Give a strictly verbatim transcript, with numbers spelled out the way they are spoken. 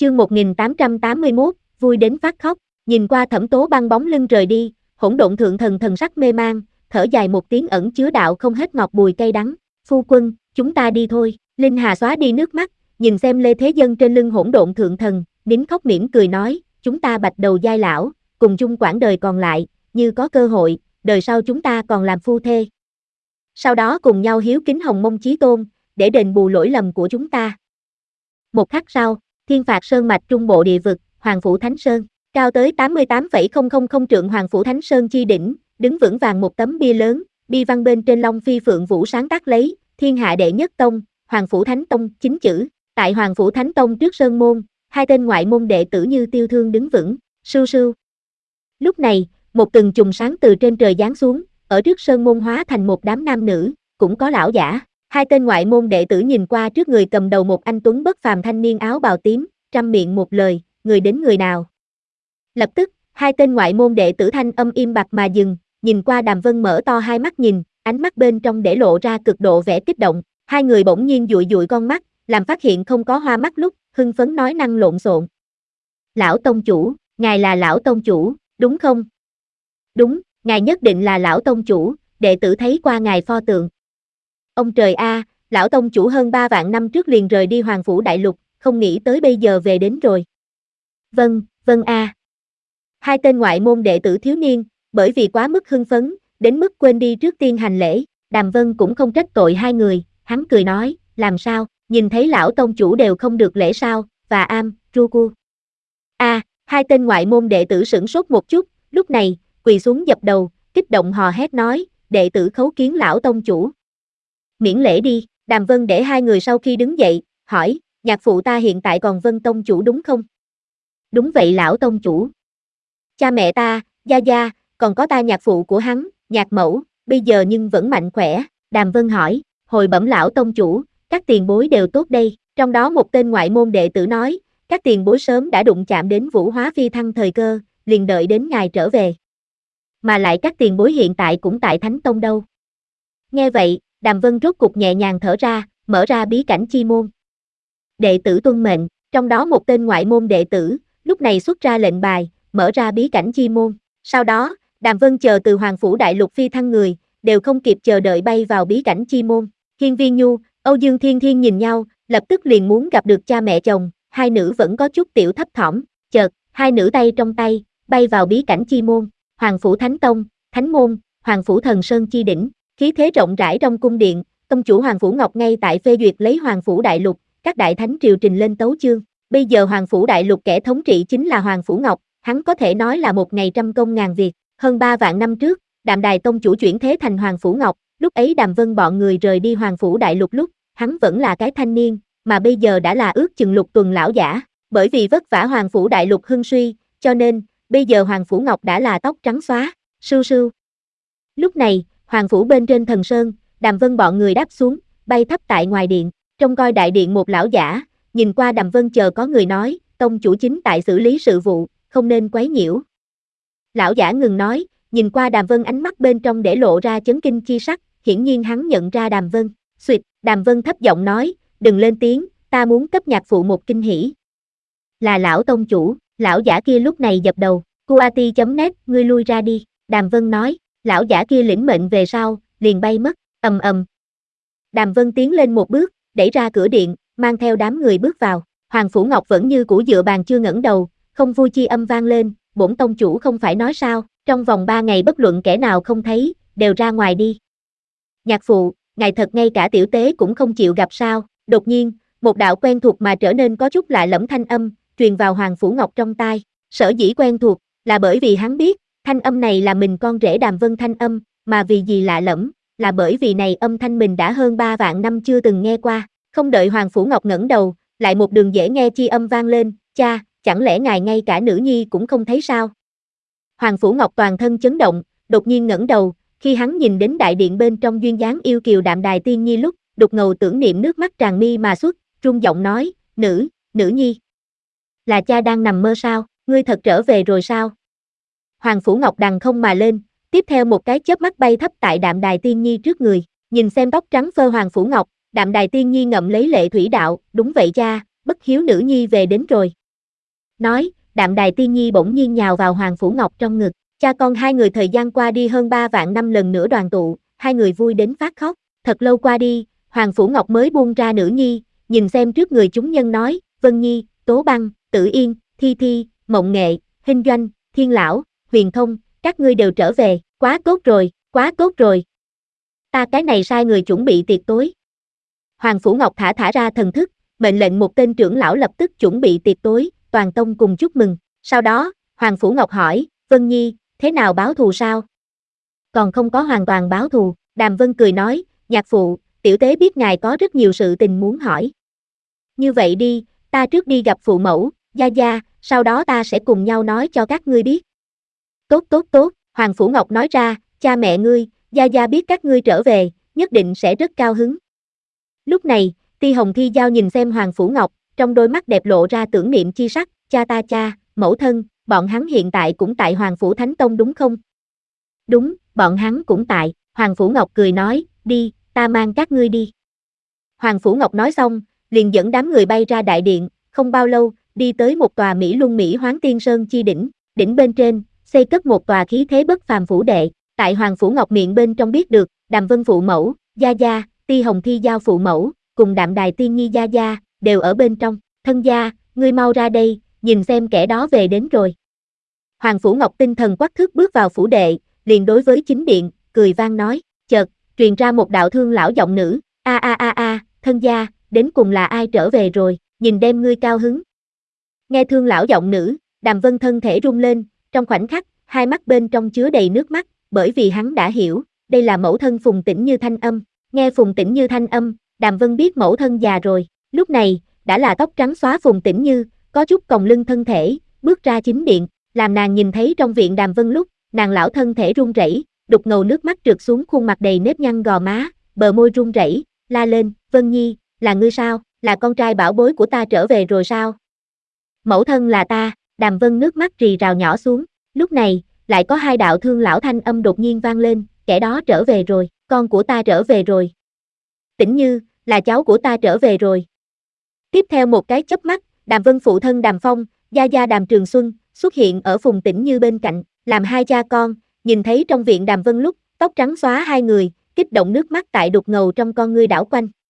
Chương một nghìn tám trăm tám mươi mốt, vui đến phát khóc, nhìn qua Thẩm Tố Băng bóng lưng rời đi, Hỗn Độn Thượng Thần thần sắc mê mang, thở dài một tiếng ẩn chứa đạo không hết ngọt bùi cay đắng. Phu quân, chúng ta đi thôi. Linh Hà xóa đi nước mắt, nhìn xem Lê Thế Dân trên lưng Hỗn Độn Thượng Thần, nín khóc mỉm cười nói, chúng ta bạch đầu giai lão, cùng chung quãng đời còn lại, như có cơ hội, đời sau chúng ta còn làm phu thê. Sau đó cùng nhau hiếu kính Hồng Mông Chí Tôn, để đền bù lỗi lầm của chúng ta. Một khắc sau, Thiên Phạt Sơn mạch trung bộ địa vực, Hoàng Phủ Thánh Sơn, cao tới tám mươi tám phẩy không không không trượng Hoàng Phủ Thánh Sơn chi đỉnh, đứng vững vàng một tấm bia lớn, bia văn bên trên Long Phi Phượng Vũ sáng tác lấy, Thiên hạ đệ nhất tông, Hoàng Phủ Thánh Tông, chính chữ. Tại Hoàng Phủ Thánh Tông trước sơn môn, hai tên ngoại môn đệ tử như tiêu thương đứng vững, sưu sưu. Lúc này, một từng chùm sáng từ trên trời giáng xuống, ở trước sơn môn hóa thành một đám nam nữ, cũng có lão giả. Hai tên ngoại môn đệ tử nhìn qua trước người cầm đầu một anh tuấn bất phàm thanh niên áo bào tím, trăm miệng một lời, người đến người nào. Lập tức, hai tên ngoại môn đệ tử thanh âm im bặt mà dừng, nhìn qua Đàm Vân mở to hai mắt nhìn, ánh mắt bên trong để lộ ra cực độ vẻ kích động. Hai người bỗng nhiên dụi dụi con mắt, làm phát hiện không có hoa mắt lúc, hưng phấn nói năng lộn xộn. Lão tông chủ, ngài là lão tông chủ, đúng không? Đúng, ngài nhất định là lão tông chủ, đệ tử thấy qua ngài pho tượng. Ông trời a, lão tông chủ hơn ba vạn năm trước liền rời đi Hoàng Phủ Đại Lục, không nghĩ tới bây giờ về đến rồi. Vâng, vâng a. Hai tên ngoại môn đệ tử thiếu niên, bởi vì quá mức hưng phấn, đến mức quên đi trước tiên hành lễ, Đàm Vân cũng không trách tội hai người, hắn cười nói, làm sao, nhìn thấy lão tông chủ đều không được lễ sao, và am, ru cu. A, hai tên ngoại môn đệ tử sửng sốt một chút, lúc này, quỳ xuống dập đầu, kích động hò hét nói, đệ tử khấu kiến lão tông chủ. Miễn lễ đi, Đàm Vân để hai người sau khi đứng dậy, hỏi, nhạc phụ ta hiện tại còn Vân tông chủ đúng không? Đúng vậy lão tông chủ. Cha mẹ ta, gia gia, còn có ta nhạc phụ của hắn, nhạc mẫu, bây giờ nhưng vẫn mạnh khỏe. Đàm Vân hỏi, hồi bẩm lão tông chủ, các tiền bối đều tốt đây, trong đó một tên ngoại môn đệ tử nói, các tiền bối sớm đã đụng chạm đến vũ hóa phi thăng thời cơ, liền đợi đến ngài trở về. Mà lại các tiền bối hiện tại cũng tại Thánh Tông đâu. Nghe vậy, Đàm Vân rốt cục nhẹ nhàng thở ra, mở ra bí cảnh chi môn. Đệ tử tuân mệnh, trong đó một tên ngoại môn đệ tử, lúc này xuất ra lệnh bài, mở ra bí cảnh chi môn. Sau đó, Đàm Vân chờ từ Hoàng Phủ Đại Lục phi thăng người, đều không kịp chờ đợi bay vào bí cảnh chi môn. Hiên Viên Nhu, Âu Dương Thiên Thiên nhìn nhau, lập tức liền muốn gặp được cha mẹ chồng, hai nữ vẫn có chút tiểu thấp thỏm, chợt, hai nữ tay trong tay, bay vào bí cảnh chi môn, Hoàng Phủ Thánh Tông, Thánh Môn, Hoàng Phủ Thần Sơn chi đỉnh, khí thế rộng rãi trong cung điện, tông chủ Hoàng Phủ Ngọc ngay tại phê duyệt lấy Hoàng Phủ Đại Lục, các đại thánh triều trình lên tấu chương, bây giờ Hoàng Phủ Đại Lục kẻ thống trị chính là Hoàng Phủ Ngọc, hắn có thể nói là một ngày trăm công ngàn việc, hơn ba vạn năm trước, Đạm Đài tông chủ chuyển thế thành Hoàng Phủ Ngọc, lúc ấy Đàm Vân bọn người rời đi Hoàng Phủ Đại Lục lúc, hắn vẫn là cái thanh niên, mà bây giờ đã là ước chừng lục tuần lão giả, bởi vì vất vả Hoàng Phủ Đại Lục hưng suy, cho nên, bây giờ Hoàng Phủ Ngọc đã là tóc trắng xóa, sưu sưu. Lúc này, Hoàng Phủ bên trên thần sơn, Đàm Vân bọn người đáp xuống, bay thấp tại ngoài điện, trông coi đại điện một lão giả, nhìn qua Đàm Vân chờ có người nói, tông chủ chính tại xử lý sự vụ, không nên quấy nhiễu. Lão giả ngừng nói, nhìn qua Đàm Vân ánh mắt bên trong để lộ ra chấn kinh chi sắc, hiển nhiên hắn nhận ra Đàm Vân, xuyệt, Đàm Vân thấp giọng nói, đừng lên tiếng, ta muốn cấp nhạc phụ một kinh hỉ. Là lão tông chủ, lão giả kia lúc này dập đầu, cuati chấm net, ngươi lui ra đi, Đàm Vân nói, lão giả kia lĩnh mệnh về sau, liền bay mất, ầm ầm. Đàm Vân tiến lên một bước, đẩy ra cửa điện, mang theo đám người bước vào, Hoàng Phủ Ngọc vẫn như cũ dựa bàn chưa ngẩng đầu, không vui chi âm vang lên, bổn tông chủ không phải nói sao, trong vòng ba ngày bất luận kẻ nào không thấy, đều ra ngoài đi. Nhạc phụ, ngài thật ngay cả tiểu tế cũng không chịu gặp sao, đột nhiên, một đạo quen thuộc mà trở nên có chút lạ lẫm thanh âm, truyền vào Hoàng Phủ Ngọc trong tai, sở dĩ quen thuộc, là bởi vì hắn biết, thanh âm này là mình con rể Đàm Vân thanh âm, mà vì gì lạ lẫm, là bởi vì này âm thanh mình đã hơn ba vạn năm chưa từng nghe qua, không đợi Hoàng Phủ Ngọc ngẩng đầu, lại một đường dễ nghe chi âm vang lên, cha, chẳng lẽ ngài ngay cả nữ nhi cũng không thấy sao? Hoàng Phủ Ngọc toàn thân chấn động, đột nhiên ngẩng đầu, khi hắn nhìn đến đại điện bên trong duyên dáng yêu kiều Đạm Đài tiên nhi lúc, đục ngầu tưởng niệm nước mắt tràn mi mà xuất, run giọng nói, nữ, nữ nhi. Là cha đang nằm mơ sao, ngươi thật trở về rồi sao? Hoàng Phủ Ngọc đằng không mà lên, tiếp theo một cái chớp mắt bay thấp tại Đạm Đài tiên nhi trước người, nhìn xem tóc trắng phơ Hoàng Phủ Ngọc, Đạm Đài tiên nhi ngậm lấy lệ thủy đạo, đúng vậy cha, bất hiếu nữ nhi về đến rồi. nói, Đạm Đài Tiên Nhi bỗng nhiên nhào vào Hoàng Phủ Ngọc trong ngực. Cha con hai người thời gian qua đi hơn ba vạn năm lần nữa đoàn tụ, hai người vui đến phát khóc. Thật lâu qua đi, Hoàng Phủ Ngọc mới buông ra nữ nhi, nhìn xem trước người chúng nhân nói, Vân Nhi, Tố Băng, Tử Yên, Thi Thi, Mộng Nghệ, Hinh Doanh, Thiên Lão, Huyền Thông, các ngươi đều trở về, quá tốt rồi, quá tốt rồi. Ta cái này sai người chuẩn bị tiệc tối. Hoàng Phủ Ngọc thả thả ra thần thức, mệnh lệnh một tên trưởng lão lập tức chuẩn bị tiệc tối, toàn tông cùng chúc mừng. Sau đó, Hoàng Phủ Ngọc hỏi, Vân Nhi, thế nào báo thù sao? Còn không có hoàn toàn báo thù, Đàm Vân cười nói, nhạc phụ, tiểu tế biết ngài có rất nhiều sự tình muốn hỏi. Như vậy đi, ta trước đi gặp phụ mẫu, gia gia, sau đó ta sẽ cùng nhau nói cho các ngươi biết. Tốt tốt tốt, Hoàng Phủ Ngọc nói ra, cha mẹ ngươi, gia gia biết các ngươi trở về, nhất định sẽ rất cao hứng. Lúc này, Ti Hồng Thi Giao nhìn xem Hoàng Phủ Ngọc, trong đôi mắt đẹp lộ ra tưởng niệm chi sắc, cha ta cha, mẫu thân, bọn hắn hiện tại cũng tại Hoàng Phủ Thánh Tông đúng không? Đúng, bọn hắn cũng tại, Hoàng Phủ Ngọc cười nói, đi, ta mang các ngươi đi. Hoàng Phủ Ngọc nói xong, liền dẫn đám người bay ra đại điện, không bao lâu, đi tới một tòa Mỹ Luân Mỹ Hoáng Tiên Sơn chi đỉnh, đỉnh bên trên, xây cất một tòa khí thế bất phàm phủ đệ, tại Hoàng Phủ Ngọc miệng bên trong biết được, Đàm Vân phụ mẫu, gia gia, Ti Hồng Thi Giao phụ mẫu, cùng Đạm Đài Tiên Nhi gia gia, đều ở bên trong, thân gia, ngươi mau ra đây, nhìn xem kẻ đó về đến rồi. Hoàng Phủ Ngọc tinh thần quắc thước bước vào phủ đệ, liền đối với chính điện, cười vang nói, chợt, truyền ra một đạo thương lão giọng nữ, a a a a, thân gia, đến cùng là ai trở về rồi, nhìn đem ngươi cao hứng. Nghe thương lão giọng nữ, Đàm Vân thân thể rung lên, trong khoảnh khắc, hai mắt bên trong chứa đầy nước mắt, bởi vì hắn đã hiểu, đây là mẫu thân Phùng Tĩnh Như thanh âm. Nghe Phùng Tĩnh Như thanh âm, Đàm Vân biết mẫu thân già rồi, lúc này, đã là tóc trắng xóa Phùng Tĩnh Như, có chút còng lưng thân thể, bước ra chính điện, làm nàng nhìn thấy trong viện Đàm Vân lúc, nàng lão thân thể run rẩy, đục ngầu nước mắt trượt xuống khuôn mặt đầy nếp nhăn gò má, bờ môi run rẩy, la lên, Vân Nhi, là ngươi sao, là con trai bảo bối của ta trở về rồi sao? Mẫu thân là ta, Đàm Vân nước mắt rì rào nhỏ xuống, lúc này, lại có hai đạo thương lão thanh âm đột nhiên vang lên, kẻ đó trở về rồi, con của ta trở về rồi. Tĩnh Như, là cháu của ta trở về rồi. Tiếp theo một cái chớp mắt, Đàm Vân phụ thân Đàm Phong, gia gia Đàm Trường Xuân, xuất hiện ở Phùng Tĩnh Như bên cạnh, làm hai cha con, nhìn thấy trong viện Đàm Vân lúc, tóc trắng xóa hai người, kích động nước mắt tại đục ngầu trong con ngươi đảo quanh.